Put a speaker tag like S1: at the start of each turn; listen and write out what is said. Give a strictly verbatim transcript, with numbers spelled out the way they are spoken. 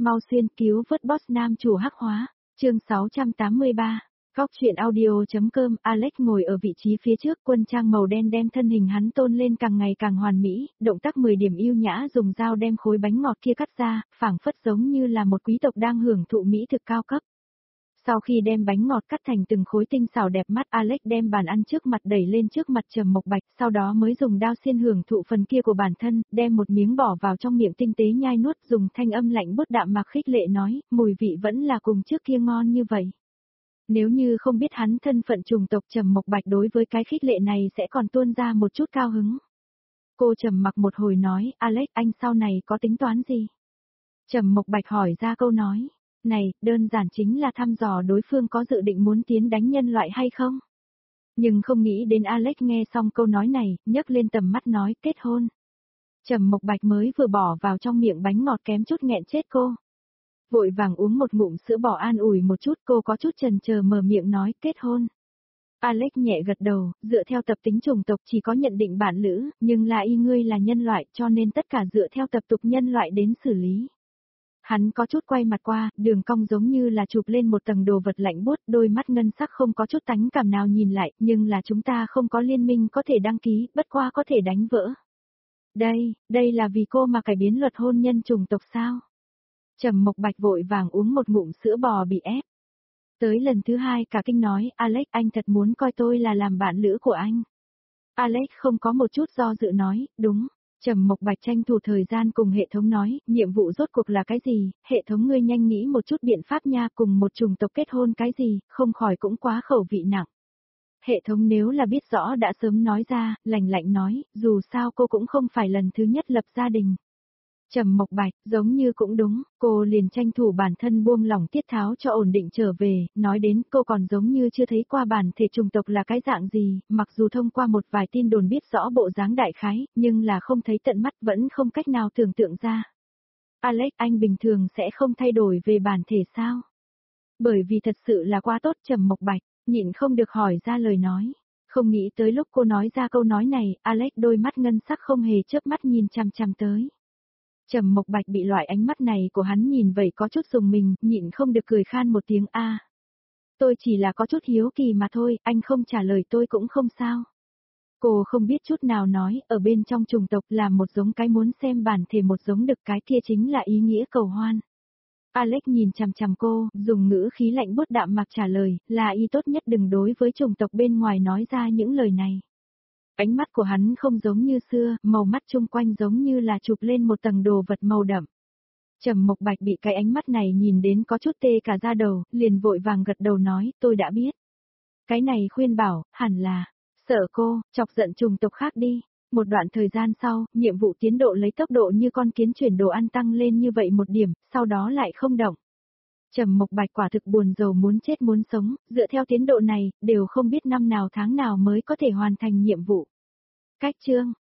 S1: Mau xuyên cứu vớt boss nam chủ hắc hóa, chương sáu trăm tám mươi ba. Góc chuyện audio.com. Alex ngồi ở vị trí phía trước, quân trang màu đen đem thân hình hắn tôn lên càng ngày càng hoàn mỹ, động tác mười điểm yêu nhã, dùng dao đem khối bánh ngọt kia cắt ra, phảng phất giống như là một quý tộc đang hưởng thụ mỹ thực cao cấp. Sau khi đem bánh ngọt cắt thành từng khối tinh xảo đẹp mắt, Alex đem bàn ăn trước mặt đẩy lên trước mặt Trầm Mộc Bạch, sau đó mới dùng đao xiên hưởng thụ phần kia của bản thân, đem một miếng bỏ vào trong miệng tinh tế nhai nuốt, dùng thanh âm lạnh bút đạm mạc khích lệ nói, mùi vị vẫn là cùng trước kia ngon như vậy. Nếu như không biết hắn thân phận chủng tộc, Trầm Mộc Bạch đối với cái khích lệ này sẽ còn tuôn ra một chút cao hứng. Cô trầm mặc một hồi nói, Alex, anh sau này có tính toán gì? Trầm Mộc Bạch hỏi ra câu nói này, đơn giản chính là thăm dò đối phương có dự định muốn tiến đánh nhân loại hay không. Nhưng không nghĩ đến Alex nghe xong câu nói này, nhấc lên tầm mắt nói, kết hôn. Trầm Mộc Bạch mới vừa bỏ vào trong miệng bánh ngọt kém chút nghẹn chết cô. Vội vàng uống một ngụm sữa bò an ủi một chút, cô có chút chần chờ mở miệng nói, kết hôn. Alex nhẹ gật đầu, dựa theo tập tính chủng tộc chỉ có nhận định bản lữ, nhưng là y ngươi là nhân loại cho nên tất cả dựa theo tập tục nhân loại đến xử lý. Hắn có chút quay mặt qua, đường cong giống như là chụp lên một tầng đồ vật lạnh buốt, đôi mắt ngân sắc không có chút tánh cảm nào nhìn lại, nhưng là chúng ta không có liên minh có thể đăng ký, bất qua có thể đánh vỡ. Đây, đây là vì cô mà cải biến luật hôn nhân chủng tộc sao? Trầm Mộc Bạch vội vàng uống một ngụm sữa bò bị ép. Tới lần thứ hai cả kinh nói, Alex, anh thật muốn coi tôi là làm bạn lữ của anh. Alex không có một chút do dự nói, đúng. Trầm Mộc Bạch tranh thủ thời gian cùng hệ thống nói, nhiệm vụ rốt cuộc là cái gì, hệ thống ngươi nhanh nghĩ một chút biện pháp nha, cùng một chủng tộc kết hôn cái gì, không khỏi cũng quá khẩu vị nặng. Hệ thống nếu là biết rõ đã sớm nói ra, lạnh lạnh nói, dù sao cô cũng không phải lần thứ nhất lập gia đình. Trầm Mộc Bạch, giống như cũng đúng, cô liền tranh thủ bản thân buông lỏng tiết tháo cho ổn định trở về, nói đến cô còn giống như chưa thấy qua bản thể chủng tộc là cái dạng gì, mặc dù thông qua một vài tin đồn biết rõ bộ dáng đại khái, nhưng là không thấy tận mắt vẫn không cách nào tưởng tượng ra. Alex, anh bình thường sẽ không thay đổi về bản thể sao? Bởi vì thật sự là quá tốt. Trầm Mộc Bạch, nhịn không được hỏi ra lời nói. Không nghĩ tới lúc cô nói ra câu nói này, Alex đôi mắt ngân sắc không hề chớp mắt nhìn chằm chằm tới. Trầm Mộc Bạch bị loại ánh mắt này của hắn nhìn vậy có chút rùng mình, nhịn không được cười khan một tiếng a. Tôi chỉ là có chút hiếu kỳ mà thôi, anh không trả lời tôi cũng không sao. Cô không biết chút nào nói, ở bên trong chủng tộc là một giống cái muốn xem bản thể một giống đực cái kia chính là ý nghĩa cầu hoan. Alex nhìn chằm chằm cô, dùng ngữ khí lạnh buốt đạm mạc trả lời, là ý tốt nhất đừng đối với chủng tộc bên ngoài nói ra những lời này. Ánh mắt của hắn không giống như xưa, màu mắt chung quanh giống như là chụp lên một tầng đồ vật màu đậm. Trầm Mộc Bạch bị cái ánh mắt này nhìn đến có chút tê cả da đầu, liền vội vàng gật đầu nói, tôi đã biết. Cái này khuyên bảo, hẳn là, sợ cô, chọc giận chủng tộc khác đi. Một đoạn thời gian sau, nhiệm vụ tiến độ lấy tốc độ như con kiến chuyển đồ ăn tăng lên như vậy một điểm, sau đó lại không động. Trầm Mộc Bạch quả thực buồn rầu muốn chết muốn sống, dựa theo tiến độ này, đều không biết năm nào tháng nào mới có thể hoàn thành nhiệm vụ. Cách chương,